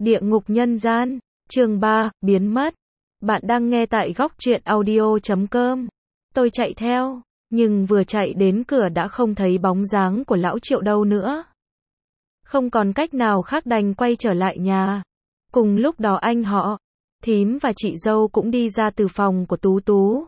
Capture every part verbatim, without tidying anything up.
Địa ngục nhân gian, chương ba, biến mất. Bạn đang nghe tại góc truyện audio chấm com. Tôi chạy theo, nhưng vừa chạy đến cửa đã không thấy bóng dáng của lão Triệu đâu nữa. Không còn cách nào khác đành quay trở lại nhà. Cùng lúc đó anh họ, thím và chị dâu cũng đi ra từ phòng của Tú Tú.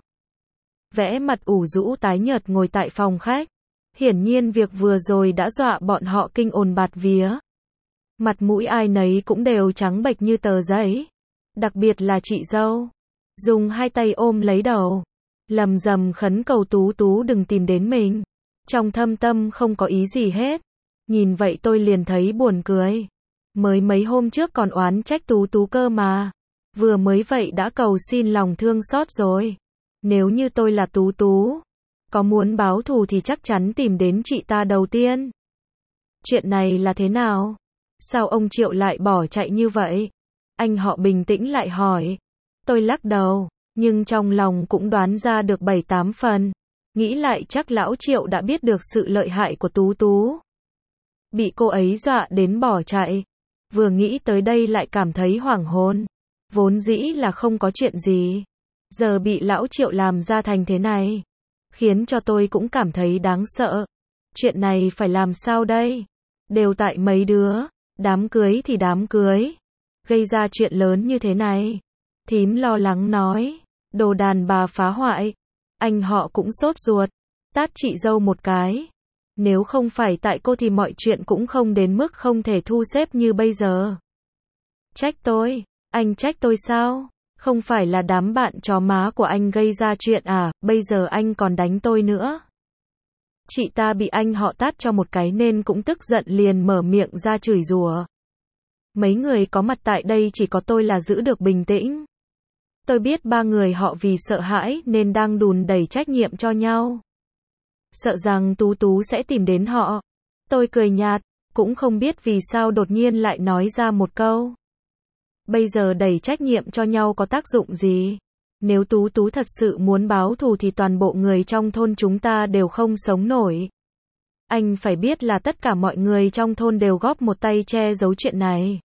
Vẻ mặt ủ rũ tái nhợt ngồi tại phòng khách. Hiển nhiên việc vừa rồi đã dọa bọn họ kinh ồn bạt vía. Mặt mũi ai nấy cũng đều trắng bệch như tờ giấy. Đặc biệt là chị dâu. Dùng hai tay ôm lấy đầu. Lầm rầm khấn cầu Tú Tú đừng tìm đến mình. Trong thâm tâm không có ý gì hết. Nhìn vậy tôi liền thấy buồn cười. Mới mấy hôm trước còn oán trách Tú Tú cơ mà. Vừa mới vậy đã cầu xin lòng thương xót rồi. Nếu như tôi là Tú Tú, có muốn báo thù thì chắc chắn tìm đến chị ta đầu tiên. Chuyện này là thế nào? Sao ông Triệu lại bỏ chạy như vậy? Anh họ bình tĩnh lại hỏi. Tôi lắc đầu, nhưng trong lòng cũng đoán ra được bảy tám phần. Nghĩ lại chắc lão Triệu đã biết được sự lợi hại của Tú Tú. Bị cô ấy dọa đến bỏ chạy. Vừa nghĩ tới đây lại cảm thấy hoảng hồn. Vốn dĩ là không có chuyện gì. Giờ bị lão Triệu làm ra thành thế này. Khiến cho tôi cũng cảm thấy đáng sợ. Chuyện này phải làm sao đây? Đều tại mấy đứa. Đám cưới thì đám cưới. Gây ra chuyện lớn như thế này. Thím lo lắng nói. Đồ đàn bà phá hoại. Anh họ cũng sốt ruột. Tát chị dâu một cái. Nếu không phải tại cô thì mọi chuyện cũng không đến mức không thể thu xếp như bây giờ. Trách tôi. Anh trách tôi sao? Không phải là đám bạn chó má của anh gây ra chuyện à, bây giờ anh còn đánh tôi nữa. Chị ta bị anh họ tát cho một cái nên cũng tức giận liền mở miệng ra chửi rủa. Mấy người có mặt tại đây chỉ có tôi là giữ được bình tĩnh. Tôi biết ba người họ vì sợ hãi nên đang đùn đẩy trách nhiệm cho nhau. Sợ rằng Tú Tú sẽ tìm đến họ. Tôi cười nhạt, cũng không biết vì sao đột nhiên lại nói ra một câu. Bây giờ đẩy trách nhiệm cho nhau có tác dụng gì? Nếu Tú Tú thật sự muốn báo thù thì toàn bộ người trong thôn chúng ta đều không sống nổi. Anh phải biết là tất cả mọi người trong thôn đều góp một tay che giấu chuyện này.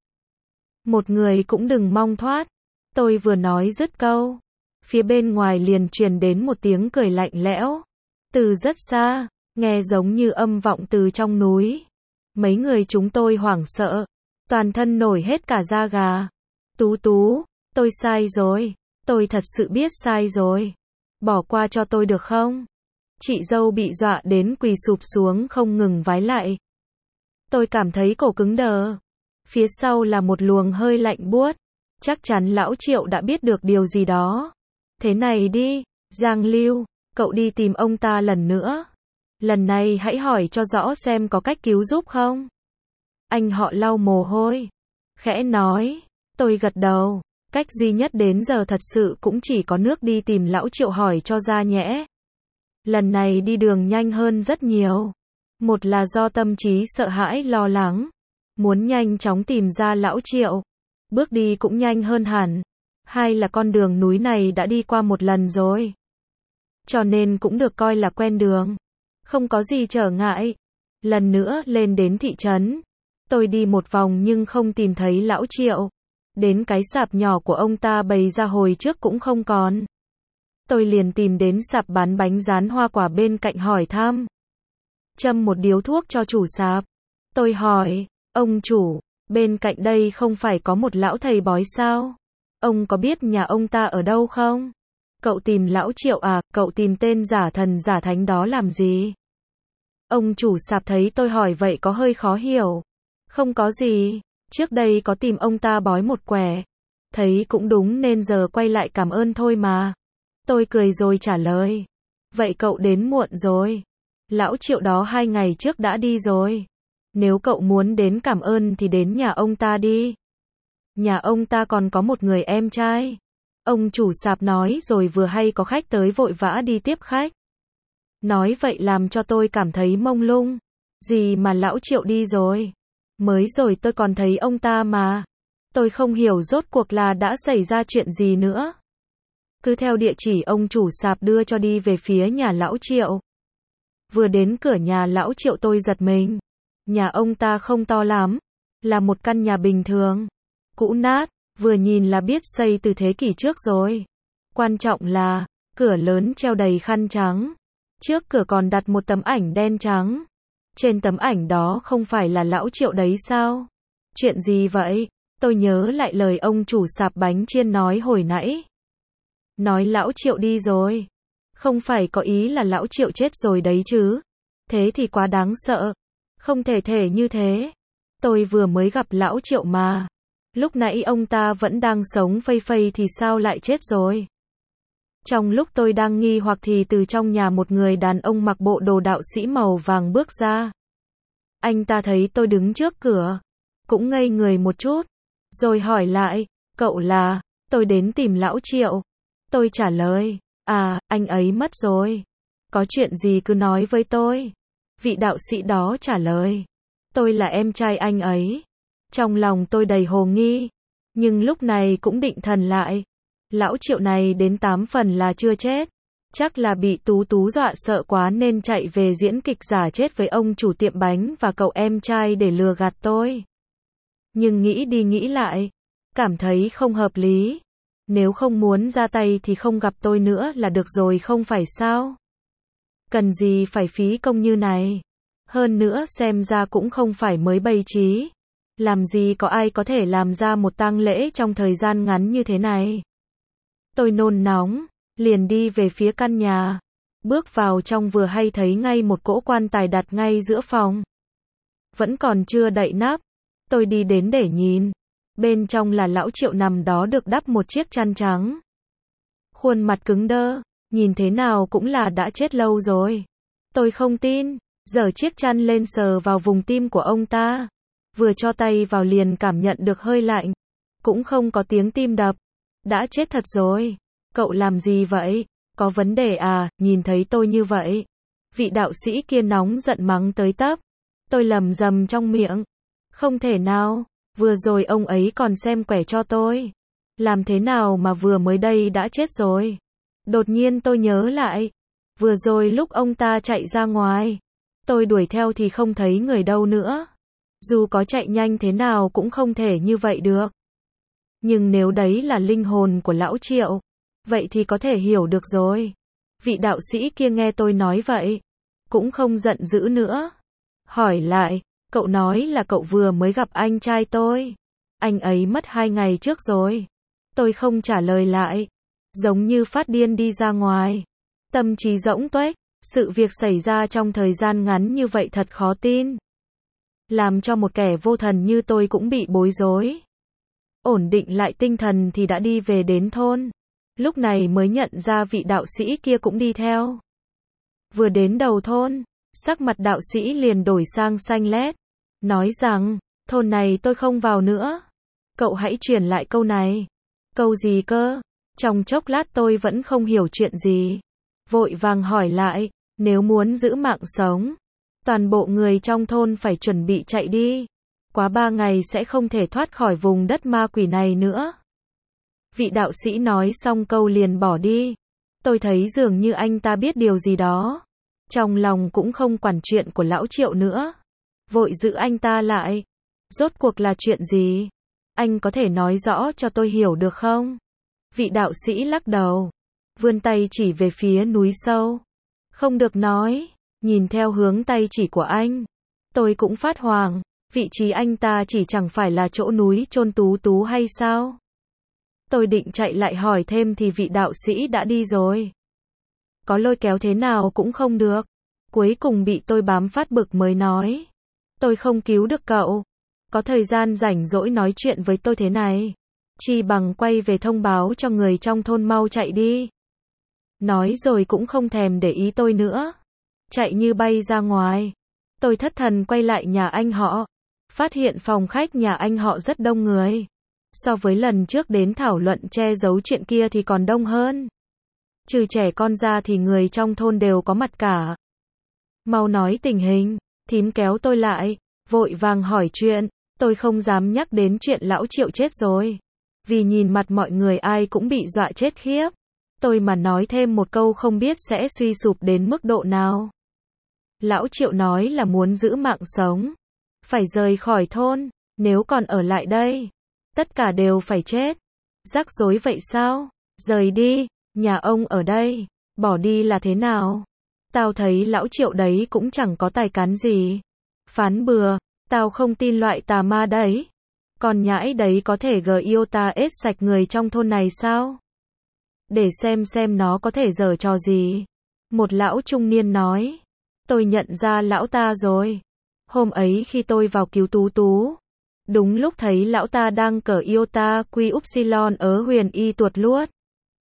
Một người cũng đừng mong thoát. Tôi vừa nói dứt câu. Phía bên ngoài liền truyền đến một tiếng cười lạnh lẽo. Từ rất xa, nghe giống như âm vọng từ trong núi. Mấy người chúng tôi hoảng sợ. Toàn thân nổi hết cả da gà. Tú Tú, tôi sai rồi. Tôi thật sự biết sai rồi. Bỏ qua cho tôi được không? Chị dâu bị dọa đến quỳ sụp xuống không ngừng vái lại. Tôi cảm thấy cổ cứng đờ. Phía sau là một luồng hơi lạnh buốt. Chắc chắn lão Triệu đã biết được điều gì đó. Thế này đi, Giang Lưu, cậu đi tìm ông ta lần nữa. Lần này hãy hỏi cho rõ xem có cách cứu giúp không? Anh họ lau mồ hôi. Khẽ nói. Tôi gật đầu. Cách duy nhất đến giờ thật sự cũng chỉ có nước đi tìm lão Triệu hỏi cho ra nhẽ. Lần này đi đường nhanh hơn rất nhiều. Một là do tâm trí sợ hãi lo lắng. Muốn nhanh chóng tìm ra lão Triệu. Bước đi cũng nhanh hơn hẳn. Hai là con đường núi này đã đi qua một lần rồi. Cho nên cũng được coi là quen đường. Không có gì trở ngại. Lần nữa lên đến thị trấn. Tôi đi một vòng nhưng không tìm thấy lão Triệu. Đến cái sạp nhỏ của ông ta bày ra hồi trước cũng không còn. Tôi liền tìm đến sạp bán bánh rán hoa quả bên cạnh hỏi thăm. Châm một điếu thuốc cho chủ sạp. Tôi hỏi, ông chủ, bên cạnh đây không phải có một lão thầy bói sao? Ông có biết nhà ông ta ở đâu không? Cậu tìm lão Triệu à, cậu tìm tên giả thần giả thánh đó làm gì? Ông chủ sạp thấy tôi hỏi vậy có hơi khó hiểu. Không có gì. Trước đây có tìm ông ta bói một quẻ. Thấy cũng đúng nên giờ quay lại cảm ơn thôi mà. Tôi cười rồi trả lời. Vậy cậu đến muộn rồi. Lão Triệu đó hai ngày trước đã đi rồi. Nếu cậu muốn đến cảm ơn thì đến nhà ông ta đi. Nhà ông ta còn có một người em trai. Ông chủ sạp nói rồi vừa hay có khách tới vội vã đi tiếp khách. Nói vậy làm cho tôi cảm thấy mông lung. Gì mà lão Triệu đi rồi. Mới rồi tôi còn thấy ông ta mà. Tôi không hiểu rốt cuộc là đã xảy ra chuyện gì nữa. Cứ theo địa chỉ ông chủ sạp đưa cho đi về phía nhà lão Triệu. Vừa đến cửa nhà lão Triệu tôi giật mình. Nhà ông ta không to lắm. Là một căn nhà bình thường. cũ nát, vừa nhìn là biết xây từ thế kỷ trước rồi. Quan trọng là, cửa lớn treo đầy khăn trắng. Trước cửa còn đặt một tấm ảnh đen trắng. Trên tấm ảnh đó không phải là lão Triệu đấy sao? Chuyện gì vậy? Tôi nhớ lại lời ông chủ sạp bánh chiên nói hồi nãy. Nói lão Triệu đi rồi. Không phải có ý là lão Triệu chết rồi đấy chứ. Thế thì quá đáng sợ. Không thể thể như thế. Tôi vừa mới gặp lão Triệu mà. Lúc nãy ông ta vẫn đang sống phây phây thì sao lại chết rồi? Trong lúc tôi đang nghi hoặc thì từ trong nhà một người đàn ông mặc bộ đồ đạo sĩ màu vàng bước ra. Anh ta thấy tôi đứng trước cửa. Cũng ngây người một chút. Rồi hỏi lại, cậu là, tôi đến tìm lão Triệu. Tôi trả lời, à, anh ấy mất rồi. Có chuyện gì cứ nói với tôi. Vị đạo sĩ đó trả lời, tôi là em trai anh ấy. Trong lòng tôi đầy hồ nghi, nhưng lúc này cũng định thần lại. Lão Triệu này đến tám phần là chưa chết. Chắc là bị Tú Tú dọa sợ quá nên chạy về diễn kịch giả chết với ông chủ tiệm bánh và cậu em trai để lừa gạt tôi. Nhưng nghĩ đi nghĩ lại, cảm thấy không hợp lý. Nếu không muốn ra tay thì không gặp tôi nữa là được rồi không phải sao? Cần gì phải phí công như này? Hơn nữa xem ra cũng không phải mới bày trí. Làm gì có ai có thể làm ra một tang lễ trong thời gian ngắn như thế này? Tôi nôn nóng, liền đi về phía căn nhà. Bước vào trong vừa hay thấy ngay một cỗ quan tài đặt ngay giữa phòng. Vẫn còn chưa đậy nắp. Tôi đi đến để nhìn. Bên trong là lão Triệu nằm đó được đắp một chiếc chăn trắng. Khuôn mặt cứng đơ, nhìn thế nào cũng là đã chết lâu rồi. Tôi không tin, giở chiếc chăn lên sờ vào vùng tim của ông ta. Vừa cho tay vào liền cảm nhận được hơi lạnh. Cũng không có tiếng tim đập. Đã chết thật rồi. Cậu làm gì vậy? Có vấn đề à, nhìn thấy tôi như vậy. Vị đạo sĩ kia nóng giận mắng tới tấp. Tôi lầm rầm trong miệng. Không thể nào, vừa rồi ông ấy còn xem quẻ cho tôi. Làm thế nào mà vừa mới đây đã chết rồi? Đột nhiên tôi nhớ lại. Vừa rồi lúc ông ta chạy ra ngoài. Tôi đuổi theo thì không thấy người đâu nữa. Dù có chạy nhanh thế nào cũng không thể như vậy được. Nhưng nếu đấy là linh hồn của lão Triệu, vậy thì có thể hiểu được rồi. Vị đạo sĩ kia nghe tôi nói vậy, cũng không giận dữ nữa. Hỏi lại, cậu nói là cậu vừa mới gặp anh trai tôi. Anh ấy mất hai ngày trước rồi. Tôi không trả lời lại. Giống như phát điên đi ra ngoài. Tâm trí rỗng tuếch. Sự việc xảy ra trong thời gian ngắn như vậy thật khó tin. Làm cho một kẻ vô thần như tôi cũng bị bối rối. Ổn định lại tinh thần thì đã đi về đến thôn. Lúc này mới nhận ra vị đạo sĩ kia cũng đi theo. Vừa đến đầu thôn, sắc mặt đạo sĩ liền đổi sang xanh lét. Nói rằng, thôn này tôi không vào nữa. Cậu hãy truyền lại câu này. Câu gì cơ? Trong chốc lát tôi vẫn không hiểu chuyện gì. Vội vàng hỏi lại, nếu muốn giữ mạng sống, toàn bộ người trong thôn phải chuẩn bị chạy đi. Quá ba ngày sẽ không thể thoát khỏi vùng đất ma quỷ này nữa. Vị đạo sĩ nói xong câu liền bỏ đi. Tôi thấy dường như anh ta biết điều gì đó. Trong lòng cũng không quản chuyện của lão Triệu nữa. Vội giữ anh ta lại. Rốt cuộc là chuyện gì? Anh có thể nói rõ cho tôi hiểu được không? Vị đạo sĩ lắc đầu. Vươn tay chỉ về phía núi sâu. Không được nói. Nhìn theo hướng tay chỉ của anh. Tôi cũng phát hoảng. Vị trí anh ta chỉ chẳng phải là chỗ núi chôn Tú Tú hay sao? Tôi định chạy lại hỏi thêm thì vị đạo sĩ đã đi rồi. Có lôi kéo thế nào cũng không được. Cuối cùng bị tôi bám phát bực mới nói. Tôi không cứu được cậu. Có thời gian rảnh rỗi nói chuyện với tôi thế này. Chi bằng quay về thông báo cho người trong thôn mau chạy đi. Nói rồi cũng không thèm để ý tôi nữa. Chạy như bay ra ngoài. Tôi thất thần quay lại nhà anh họ. Phát hiện phòng khách nhà anh họ rất đông người. So với lần trước đến thảo luận che giấu chuyện kia thì còn đông hơn. Trừ trẻ con ra thì người trong thôn đều có mặt cả. Mau nói tình hình. Thím kéo tôi lại. Vội vàng hỏi chuyện. Tôi không dám nhắc đến chuyện lão Triệu chết rồi. Vì nhìn mặt mọi người ai cũng bị dọa chết khiếp. Tôi mà nói thêm một câu không biết sẽ suy sụp đến mức độ nào. Lão Triệu nói là muốn giữ mạng sống. Phải rời khỏi thôn. Nếu còn ở lại đây, Tất cả đều phải chết. Rắc rối vậy sao? Rời đi, nhà ông ở đây, bỏ đi là thế nào? Tao thấy lão Triệu đấy cũng chẳng có tài cán gì. Phán bừa, tao không tin loại tà ma đấy. Con nhãi đấy có thể gờ yêu ta ết sạch người trong thôn này sao? Để xem xem nó có thể giở trò gì. Một lão trung niên nói. Tôi nhận ra lão ta rồi. Hôm ấy khi tôi vào cứu Tú Tú, đúng lúc thấy lão ta đang cờ yêu ta quy upsilon ở huyền y tuột luốt.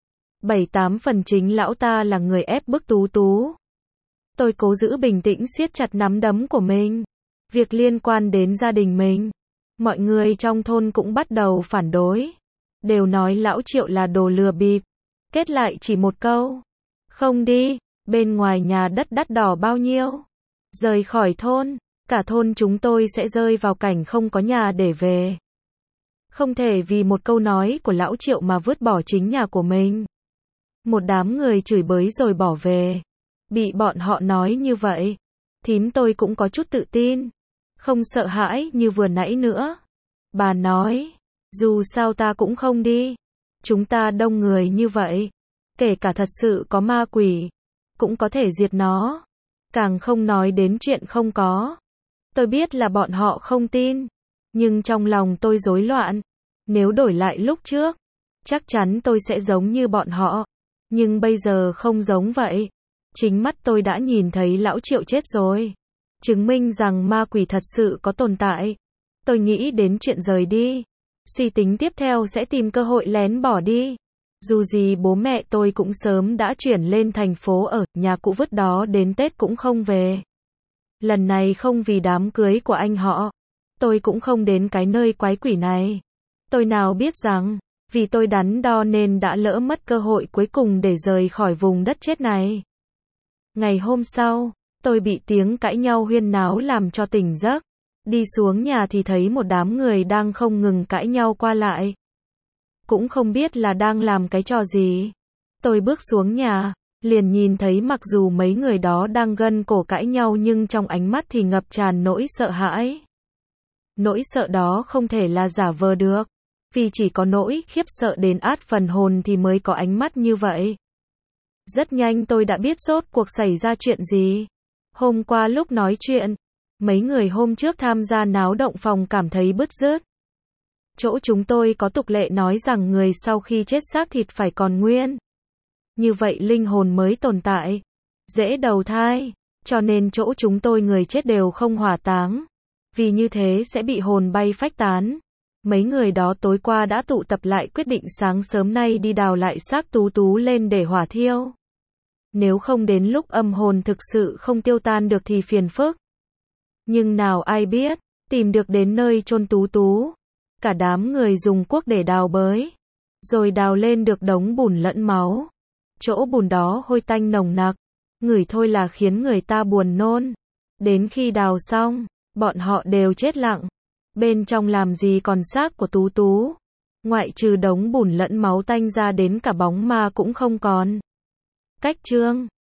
Bảy tám phần chính lão ta là người ép bức Tú Tú. Tôi cố giữ bình tĩnh siết chặt nắm đấm của mình. Việc liên quan đến gia đình mình. Mọi người trong thôn cũng bắt đầu phản đối. Đều nói lão Triệu là đồ lừa bịp. Kết lại chỉ một câu. Không đi, bên ngoài nhà đất đắt đỏ bao nhiêu. Rời khỏi thôn, cả thôn chúng tôi sẽ rơi vào cảnh không có nhà để về. Không thể vì một câu nói của lão Triệu mà vứt bỏ chính nhà của mình. Một đám người chửi bới rồi bỏ về. Bị bọn họ nói như vậy, thím tôi cũng có chút tự tin. Không sợ hãi như vừa nãy nữa. Bà nói, dù sao ta cũng không đi. Chúng ta đông người như vậy, kể cả thật sự có ma quỷ, cũng có thể diệt nó. Càng không nói đến chuyện không có. Tôi biết là bọn họ không tin, nhưng trong lòng tôi rối loạn. Nếu đổi lại lúc trước, chắc chắn tôi sẽ giống như bọn họ. Nhưng bây giờ không giống vậy. Chính mắt tôi đã nhìn thấy lão Triệu chết rồi. Chứng minh rằng ma quỷ thật sự có tồn tại. Tôi nghĩ đến chuyện rời đi. Suy tính tiếp theo sẽ tìm cơ hội lén bỏ đi. Dù gì bố mẹ tôi cũng sớm đã chuyển lên thành phố ở, nhà cũ vứt đó đến Tết cũng không về. Lần này không vì đám cưới của anh họ. Tôi cũng không đến cái nơi quái quỷ này. Tôi nào biết rằng, vì tôi đắn đo nên đã lỡ mất cơ hội cuối cùng để rời khỏi vùng đất chết này. Ngày hôm sau, tôi bị tiếng cãi nhau huyên náo làm cho tỉnh giấc. Đi xuống nhà thì thấy một đám người đang không ngừng cãi nhau qua lại. Cũng không biết là đang làm cái trò gì. Tôi bước xuống nhà, liền nhìn thấy mặc dù mấy người đó đang gân cổ cãi nhau nhưng trong ánh mắt thì ngập tràn nỗi sợ hãi. Nỗi sợ đó không thể là giả vờ được. Vì chỉ có nỗi khiếp sợ đến át phần hồn thì mới có ánh mắt như vậy. Rất nhanh tôi đã biết rốt cuộc xảy ra chuyện gì. Hôm qua lúc nói chuyện, mấy người hôm trước tham gia náo động phòng cảm thấy bứt rứt. Chỗ chúng tôi có tục lệ nói rằng người sau khi chết xác thịt phải còn nguyên. Như vậy linh hồn mới tồn tại. Dễ đầu thai. Cho nên chỗ chúng tôi người chết đều không hỏa táng. Vì như thế sẽ bị hồn bay phách tán. Mấy người đó tối qua đã tụ tập lại quyết định sáng sớm nay đi đào lại xác Tú Tú lên để hỏa thiêu. Nếu không đến lúc âm hồn thực sự không tiêu tan được thì phiền phức. Nhưng nào ai biết, tìm được đến nơi chôn Tú Tú. Cả đám người dùng cuốc để đào bới. Rồi đào lên được đống bùn lẫn máu. Chỗ bùn đó hôi tanh nồng nặc. Ngửi thôi là khiến người ta buồn nôn. Đến khi đào xong, bọn họ đều chết lặng. Bên trong làm gì còn xác của Tú Tú. Ngoại trừ đống bùn lẫn máu tanh ra đến cả bóng ma cũng không còn. Cách chương